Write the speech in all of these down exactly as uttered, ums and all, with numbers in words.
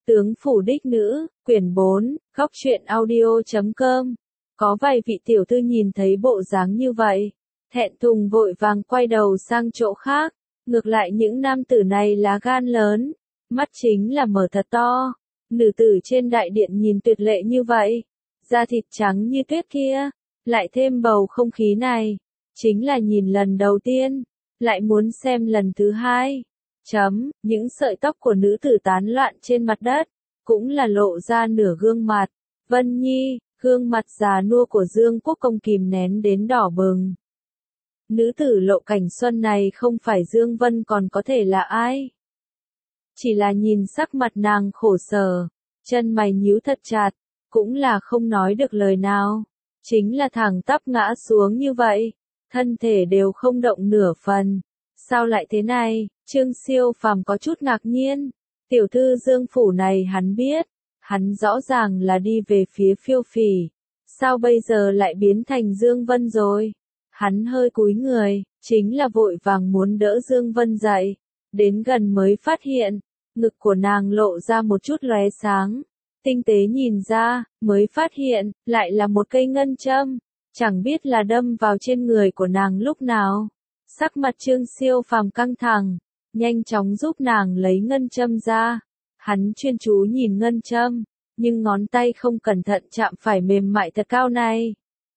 Tướng phủ đích nữ, quyển bốn, góc truyện audio chấm com. Có vài vị tiểu thư nhìn thấy bộ dáng như vậy, thẹn thùng vội vàng quay đầu sang chỗ khác. Ngược lại những nam tử này lá gan lớn, mắt chính là mở thật to. Nữ tử trên đại điện nhìn tuyệt lệ như vậy, da thịt trắng như tuyết kia, lại thêm bầu không khí này, chính là nhìn lần đầu tiên, lại muốn xem lần thứ hai. Chấm, những sợi tóc của nữ tử tán loạn trên mặt đất, cũng là lộ ra nửa gương mặt. Vân Nhi, gương mặt già nua của Dương Quốc Công kìm nén đến đỏ bừng. Nữ tử Lộ Cảnh Xuân này không phải Dương Vân còn có thể là ai? Chỉ là nhìn sắc mặt nàng khổ sở, chân mày nhíu thật chặt, cũng là không nói được lời nào. Chính là thẳng tắp ngã xuống như vậy, thân thể đều không động nửa phần. Sao lại thế này? Trương Siêu Phàm có chút ngạc nhiên. Tiểu thư Dương phủ này hắn biết, hắn rõ ràng là đi về phía Phiêu Phỉ. Sao bây giờ lại biến thành Dương Vân rồi? Hắn hơi cúi người, chính là vội vàng muốn đỡ Dương Vân dậy. Đến gần mới phát hiện, ngực của nàng lộ ra một chút lóe sáng. Tinh tế nhìn ra, mới phát hiện, lại là một cây ngân châm. Chẳng biết là đâm vào trên người của nàng lúc nào. Sắc mặt Trương Siêu Phàm căng thẳng, nhanh chóng giúp nàng lấy ngân châm ra. Hắn chuyên chú nhìn ngân châm, nhưng ngón tay không cẩn thận chạm phải mềm mại thật cao này.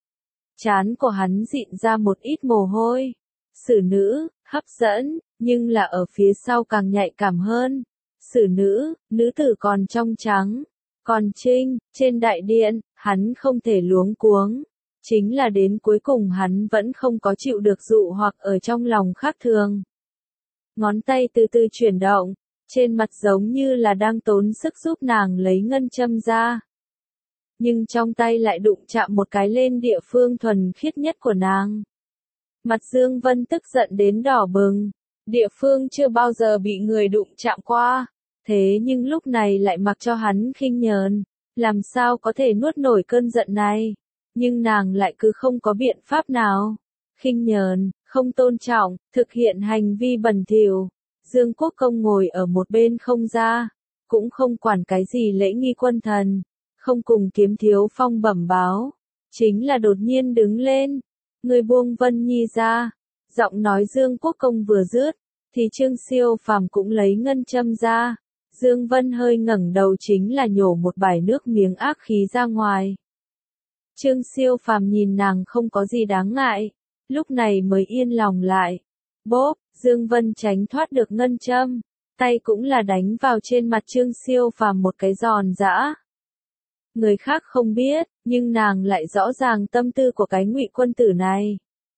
Trán của hắn dịn ra một ít mồ hôi. Xử nữ, hấp dẫn, nhưng là ở phía sau càng nhạy cảm hơn. Xử nữ, nữ tử còn trong trắng. Còn Trinh, trên đại điện, hắn không thể luống cuống. Chính là đến cuối cùng hắn vẫn không có chịu được dụ hoặc ở trong lòng khác thường. Ngón tay từ từ chuyển động, trên mặt giống như là đang tốn sức giúp nàng lấy ngân châm ra. Nhưng trong tay lại đụng chạm một cái lên địa phương thuần khiết nhất của nàng. Mặt Dương Vân tức giận đến đỏ bừng, địa phương chưa bao giờ bị người đụng chạm qua, thế nhưng lúc này lại mặc cho hắn khinh nhờn, làm sao có thể nuốt nổi cơn giận này. Nhưng nàng lại cứ không có biện pháp nào. Khinh nhờn, không tôn trọng, thực hiện hành vi bẩn thỉu. Dương Quốc Công ngồi ở một bên không ra, cũng không quản cái gì lễ nghi quân thần, không cùng Kiếm Thiếu Phong bẩm báo, chính là đột nhiên đứng lên, người buông Vân Nhi ra. Giọng nói Dương Quốc Công vừa dứt, thì Trương Siêu Phàm cũng lấy ngân châm ra. Dương Vân hơi ngẩng đầu chính là nhổ một bãi nước miếng ác khí ra ngoài. Trương Siêu Phàm nhìn nàng không có gì đáng ngại, lúc này mới yên lòng lại. Bốp, Dương Vân tránh thoát được ngân châm, tay cũng là đánh vào trên mặt Trương Siêu Phàm một cái giòn giã. Người khác không biết, nhưng nàng lại rõ ràng tâm tư của cái Ngụy quân tử này.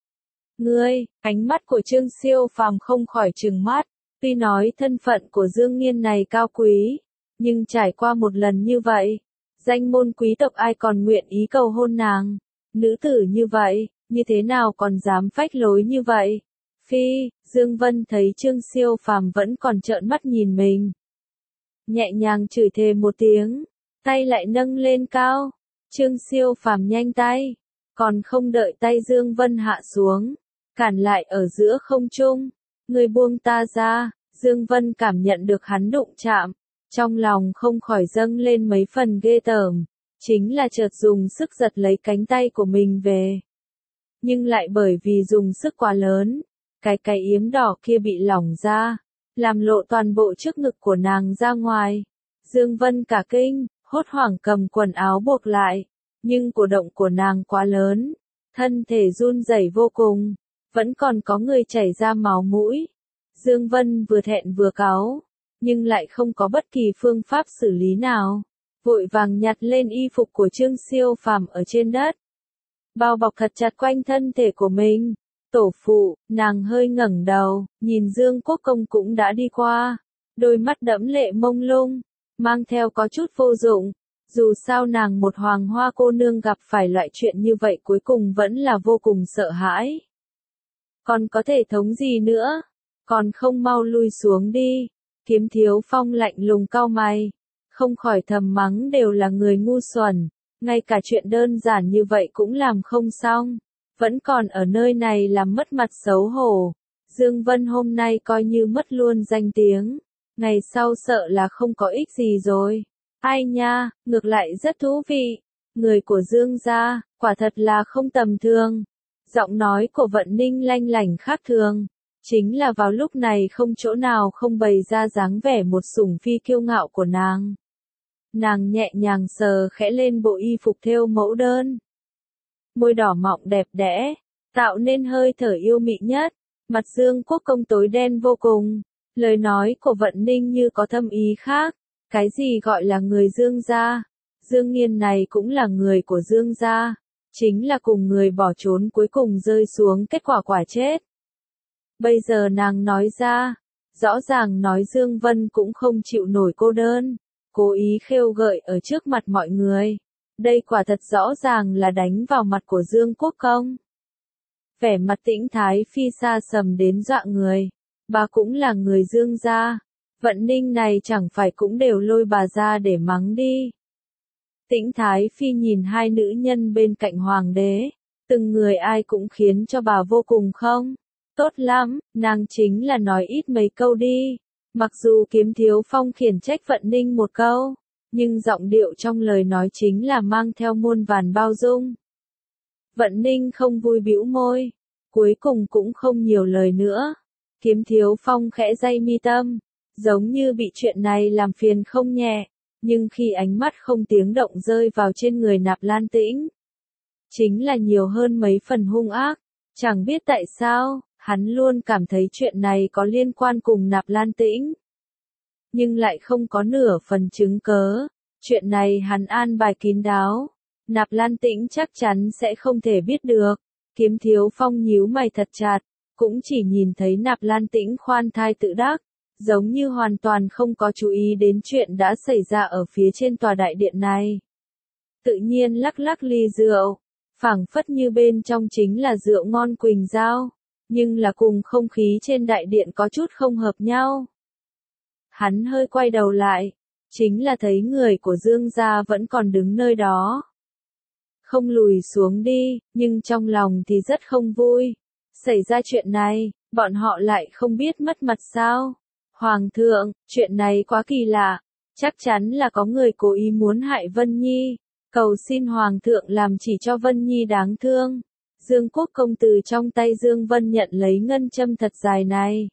Ngươi, ánh mắt của Trương Siêu Phàm không khỏi trừng mắt, tuy nói thân phận của Dương Nghiên này cao quý, nhưng trải qua một lần như vậy, danh môn quý tộc ai còn nguyện ý cầu hôn nàng. Nữ tử như vậy, như thế nào còn dám phách lối như vậy? Phi, Dương Vân thấy Trương Siêu Phàm vẫn còn trợn mắt nhìn mình. Nhẹ nhàng chửi thề một tiếng, tay lại nâng lên cao. Trương Siêu Phàm nhanh tay, còn không đợi tay Dương Vân hạ xuống, cản lại ở giữa không trung. Người buông ta ra. Dương Vân cảm nhận được hắn đụng chạm, trong lòng không khỏi dâng lên mấy phần ghê tởm, chính là chợt dùng sức giật lấy cánh tay của mình về. Nhưng lại bởi vì dùng sức quá lớn, cái cái yếm đỏ kia bị lỏng ra, làm lộ toàn bộ trước ngực của nàng ra ngoài. Dương Vân cả kinh, hốt hoảng cầm quần áo buộc lại, nhưng cổ động của nàng quá lớn, thân thể run rẩy vô cùng, vẫn còn có người chảy ra máu mũi. Dương Vân vừa thẹn vừa cáu, nhưng lại không có bất kỳ phương pháp xử lý nào, vội vàng nhặt lên y phục của Trương Siêu Phàm ở trên đất, bao bọc thật chặt quanh thân thể của mình. Tổ phụ, nàng hơi ngẩng đầu, nhìn Dương Quốc Công cũng đã đi qua, đôi mắt đẫm lệ mông lung, mang theo có chút vô dụng. Dù sao nàng một hoàng hoa cô nương gặp phải loại chuyện như vậy cuối cùng vẫn là vô cùng sợ hãi. Còn có thể thống gì nữa? Còn không mau lui xuống đi. Kiếm Thiếu Phong lạnh lùng cau mày, không khỏi thầm mắng đều là người ngu xuẩn, ngay cả chuyện đơn giản như vậy cũng làm không xong, vẫn còn ở nơi này làm mất mặt xấu hổ. Dương Vân hôm nay coi như mất luôn danh tiếng, ngày sau sợ là không có ích gì rồi. Ai nha, ngược lại rất thú vị. Người của Dương gia, quả thật là không tầm thường. Giọng nói của Vận Ninh lanh lảnh khác thường. Chính là vào lúc này không chỗ nào không bày ra dáng vẻ một sủng phi kiêu ngạo của nàng. Nàng nhẹ nhàng sờ khẽ lên bộ y phục thêu mẫu đơn. Môi đỏ mọng đẹp đẽ, tạo nên hơi thở yêu mị nhất. Mặt Dương Quốc Công tối đen vô cùng. Lời nói của Vận Ninh như có thâm ý khác. Cái gì gọi là người Dương gia? Dương Nghiên này cũng là người của Dương gia. Chính là cùng người bỏ trốn cuối cùng rơi xuống kết quả quả chết. Bây giờ nàng nói ra, rõ ràng nói Dương Vân cũng không chịu nổi cô đơn, cố ý khêu gợi ở trước mặt mọi người. Đây quả thật rõ ràng là đánh vào mặt của Dương Quốc Công. Vẻ mặt Tĩnh Thái Phi xa sầm đến dọa người, bà cũng là người Dương gia, Vận Ninh này chẳng phải cũng đều lôi bà ra để mắng đi. Tĩnh Thái Phi nhìn hai nữ nhân bên cạnh hoàng đế, từng người ai cũng khiến cho bà vô cùng không. Tốt lắm, nàng chính là nói ít mấy câu đi. Mặc dù Kiếm Thiếu Phong khiển trách Vận Ninh một câu, nhưng giọng điệu trong lời nói chính là mang theo muôn vàn bao dung. Vận Ninh không vui bĩu môi, cuối cùng cũng không nhiều lời nữa. Kiếm Thiếu Phong khẽ day mi tâm, giống như bị chuyện này làm phiền không nhẹ, nhưng khi ánh mắt không tiếng động rơi vào trên người Nạp Lan Tĩnh, chính là nhiều hơn mấy phần hung ác. Chẳng biết tại sao, hắn luôn cảm thấy chuyện này có liên quan cùng Nạp Lan Tĩnh, nhưng lại không có nửa phần chứng cớ. Chuyện này hắn an bài kín đáo, Nạp Lan Tĩnh chắc chắn sẽ không thể biết được. Kiếm Thiếu Phong nhíu mày thật chặt, cũng chỉ nhìn thấy Nạp Lan Tĩnh khoan thai tự đắc, giống như hoàn toàn không có chú ý đến chuyện đã xảy ra ở phía trên tòa đại điện này. Tự nhiên lắc lắc ly rượu, phảng phất như bên trong chính là rượu ngon quỳnh giao, nhưng là cùng không khí trên đại điện có chút không hợp nhau. Hắn hơi quay đầu lại, chính là thấy người của Dương gia vẫn còn đứng nơi đó. Không lùi xuống đi, nhưng trong lòng thì rất không vui. Xảy ra chuyện này, bọn họ lại không biết mất mặt sao? Hoàng thượng, chuyện này quá kỳ lạ, chắc chắn là có người cố ý muốn hại Vân Nhi. Cầu xin Hoàng thượng làm chỉ cho Vân Nhi đáng thương. Dương Quốc Công từ trong tay Dương Vân nhận lấy ngân châm thật dài này.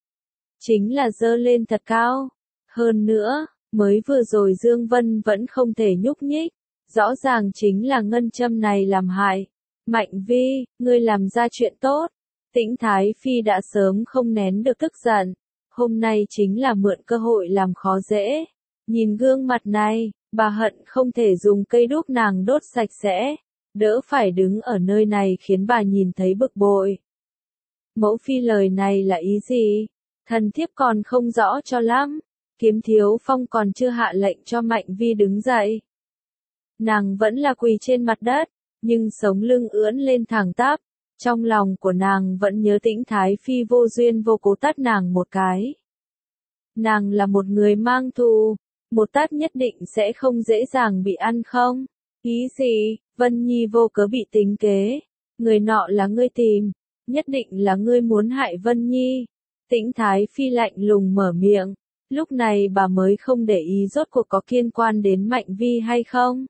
Chính là giơ lên thật cao. Hơn nữa, mới vừa rồi Dương Vân vẫn không thể nhúc nhích. Rõ ràng chính là ngân châm này làm hại. Mạnh Vi, ngươi làm ra chuyện tốt. Tĩnh Thái Phi đã sớm không nén được tức giận. Hôm nay chính là mượn cơ hội làm khó dễ. Nhìn gương mặt này, bà hận không thể dùng cây đuốc nàng đốt sạch sẽ. Đỡ phải đứng ở nơi này khiến bà nhìn thấy bực bội. Mẫu phi lời này là ý gì? Thần thiếp còn không rõ cho lắm. Kiếm Thiếu Phong còn chưa hạ lệnh cho Mạnh Vi đứng dậy. Nàng vẫn là quỳ trên mặt đất, nhưng sống lưng ưỡn lên thẳng tắp. Trong lòng của nàng vẫn nhớ Tĩnh Thái Phi vô duyên vô cố tát nàng một cái. Nàng là một người mang thù, một tát nhất định sẽ không dễ dàng bị ăn không? Ý gì? Vân Nhi vô cớ bị tính kế. Người nọ là ngươi tìm, nhất định là ngươi muốn hại Vân Nhi. Tĩnh Thái Phi lạnh lùng mở miệng, lúc này bà mới không để ý rốt cuộc có liên quan đến Mạnh Vi hay không.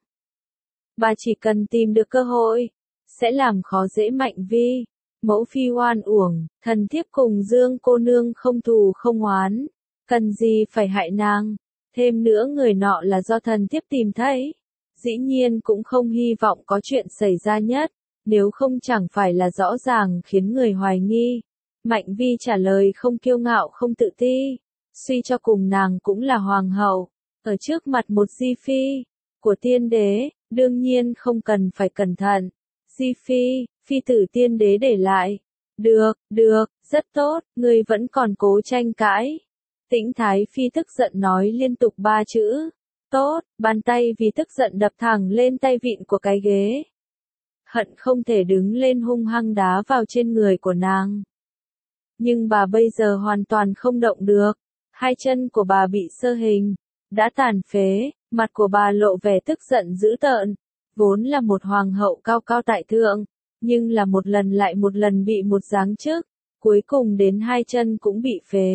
Bà chỉ cần tìm được cơ hội, sẽ làm khó dễ Mạnh Vi. Mẫu phi oan uổng, thần thiếp cùng Dương cô nương không thù không oán, cần gì phải hại nàng. Thêm nữa người nọ là do thần thiếp tìm thấy, dĩ nhiên cũng không hy vọng có chuyện xảy ra nhất, nếu không chẳng phải là rõ ràng khiến người hoài nghi. Mạnh Vi trả lời không kiêu ngạo không tự ti, suy cho cùng nàng cũng là hoàng hậu, ở trước mặt một di phi của tiên đế, đương nhiên không cần phải cẩn thận. Di phi, phi tử tiên đế để lại. Được, được, rất tốt, ngươi vẫn còn cố tranh cãi. Tĩnh Thái Phi tức giận nói liên tục ba chữ. Tốt, bàn tay vì tức giận đập thẳng lên tay vịn của cái ghế. Hận không thể đứng lên hung hăng đá vào trên người của nàng. Nhưng bà bây giờ hoàn toàn không động được. Hai chân của bà bị xơ hình, đã tàn phế, mặt của bà lộ vẻ tức giận dữ tợn. Vốn là một hoàng hậu cao cao tại thượng, nhưng là một lần lại một lần bị một giáng chức, cuối cùng đến hai chân cũng bị phế.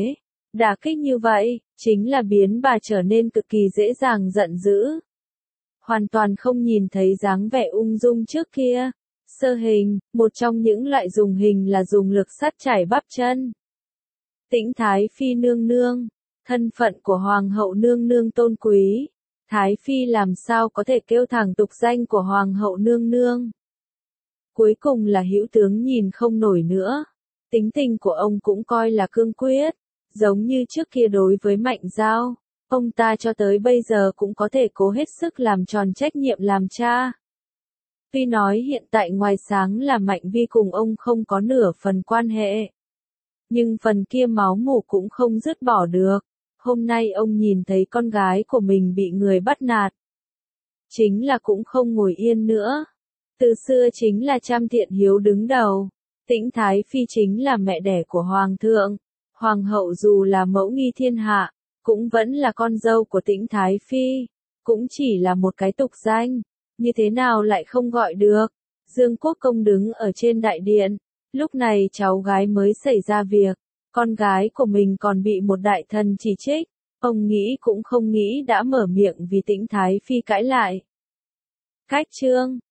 Đả kích như vậy, chính là biến bà trở nên cực kỳ dễ dàng giận dữ. Hoàn toàn không nhìn thấy dáng vẻ ung dung trước kia. Sơ hình, một trong những loại dùng hình là dùng lực sắt chảy bắp chân. Tĩnh Thái Phi nương nương, thân phận của Hoàng hậu nương nương tôn quý. Thái Phi làm sao có thể kêu thẳng tục danh của Hoàng hậu nương nương. Cuối cùng là Hữu tướng nhìn không nổi nữa. Tính tình của ông cũng coi là cương quyết, giống như trước kia đối với Mạnh Giao. Ông ta cho tới bây giờ cũng có thể cố hết sức làm tròn trách nhiệm làm cha. Tuy nói hiện tại ngoài sáng là Mạnh Vi cùng ông không có nửa phần quan hệ. Nhưng phần kia máu mủ cũng không dứt bỏ được. Hôm nay ông nhìn thấy con gái của mình bị người bắt nạt. Chính là cũng không ngồi yên nữa. Từ xưa chính là Trăm Thiện Hiếu đứng đầu. Tĩnh Thái Phi chính là mẹ đẻ của Hoàng thượng. Hoàng hậu dù là mẫu nghi thiên hạ, cũng vẫn là con dâu của Tĩnh Thái Phi. Cũng chỉ là một cái tục danh. Như thế nào lại không gọi được? Dương Quốc Công đứng ở trên đại điện. Lúc này cháu gái mới xảy ra việc. Con gái của mình còn bị một đại thần chỉ trích. Ông nghĩ cũng không nghĩ đã mở miệng vì Tĩnh Thái Phi cãi lại. Cách chương